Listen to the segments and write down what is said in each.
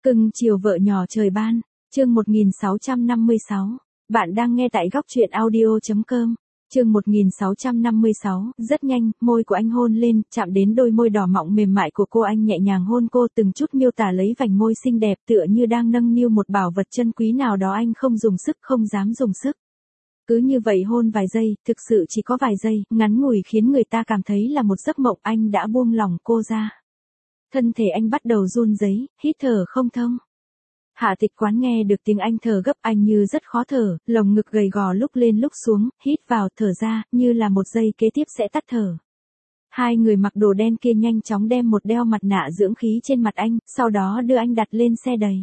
Cưng chiều vợ nhỏ trời ban, chương 1656. Bạn đang nghe tại góc truyện audio.com. Chương 1656, rất nhanh, môi của anh hôn lên, chạm đến đôi môi đỏ mọng mềm mại của cô, anh nhẹ nhàng hôn cô, từng chút miêu tả lấy vành môi xinh đẹp tựa như đang nâng niu một bảo vật chân quý nào đó, anh không dùng sức, không dám dùng sức. Cứ như vậy hôn vài giây, thực sự chỉ có vài giây, ngắn ngủi khiến người ta cảm thấy là một giấc mộng, anh đã buông lỏng cô ra. Thân thể anh bắt đầu run rẩy, hít thở không thông. Hạ Tịch Quán nghe được tiếng anh thở gấp, anh như rất khó thở, lồng ngực gầy gò lúc lên lúc xuống, hít vào thở ra, như là một giây kế tiếp sẽ tắt thở. Hai người mặc đồ đen kia nhanh chóng đem một đeo mặt nạ dưỡng khí trên mặt anh, sau đó đưa anh đặt lên xe đầy.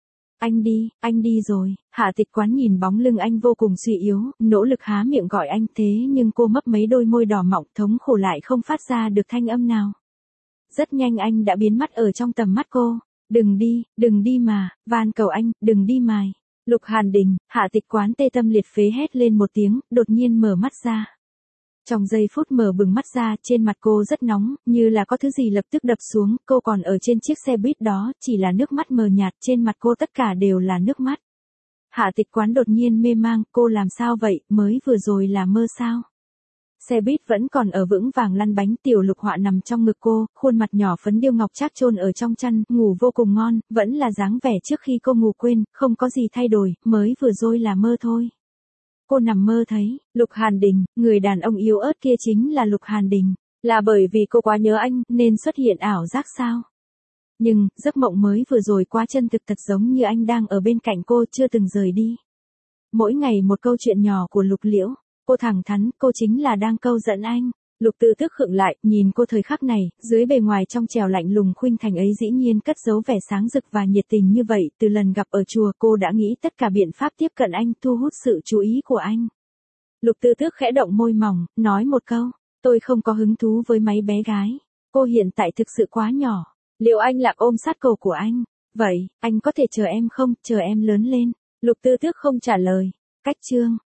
Anh đi rồi. Hạ Tịch Quán nhìn bóng lưng anh vô cùng suy yếu, nỗ lực há miệng gọi anh, thế nhưng cô mấp mấy đôi môi đỏ mọng, thống khổ lại không phát ra được thanh âm nào. Rất nhanh anh đã biến mất ở trong tầm mắt cô. Đừng đi mà, van cầu anh, đừng đi mài. Lục Hàn Đình. Hạ Tịch Quán tê tâm liệt phế hét lên một tiếng, đột nhiên mở mắt ra. Trong giây phút mở bừng mắt ra, trên mặt cô rất nóng, như là có thứ gì lập tức đập xuống, cô còn ở trên chiếc xe buýt đó, chỉ là nước mắt mờ nhạt, trên mặt cô tất cả đều là nước mắt. Hạ Tịch Quán đột nhiên mê mang, cô làm sao vậy, mới vừa rồi là mơ sao? Xe buýt vẫn còn ở vững vàng lăn bánh, Tiểu Lục Họa nằm trong ngực cô, khuôn mặt nhỏ phấn điêu ngọc trác chôn ở trong chăn, ngủ vô cùng ngon, vẫn là dáng vẻ trước khi cô ngủ quên, không có gì thay đổi, mới vừa rồi là mơ thôi. Cô nằm mơ thấy, Lục Hàn Đình, người đàn ông yếu ớt kia chính là Lục Hàn Đình, là bởi vì cô quá nhớ anh, nên xuất hiện ảo giác sao? Nhưng, giấc mộng mới vừa rồi quá chân thực, thật giống như anh đang ở bên cạnh cô, chưa từng rời đi. Mỗi ngày một câu chuyện nhỏ của Lục Liễu. Cô thẳng thắn, cô chính là đang câu dẫn anh. Lục Tư Tước khựng lại, nhìn cô thời khắc này, dưới bề ngoài trong trẻo lạnh lùng khuynh thành ấy dĩ nhiên cất giấu vẻ sáng rực và nhiệt tình như vậy, từ lần gặp ở chùa cô đã nghĩ tất cả biện pháp tiếp cận anh, thu hút sự chú ý của anh. Lục Tư Tước khẽ động môi mỏng, nói một câu, tôi không có hứng thú với mấy bé gái. Cô hiện tại thực sự quá nhỏ. Liệu anh lạc ôm sát cổ của anh? Vậy, anh có thể chờ em không, chờ em lớn lên? Lục Tư Tước không trả lời. Cách chương.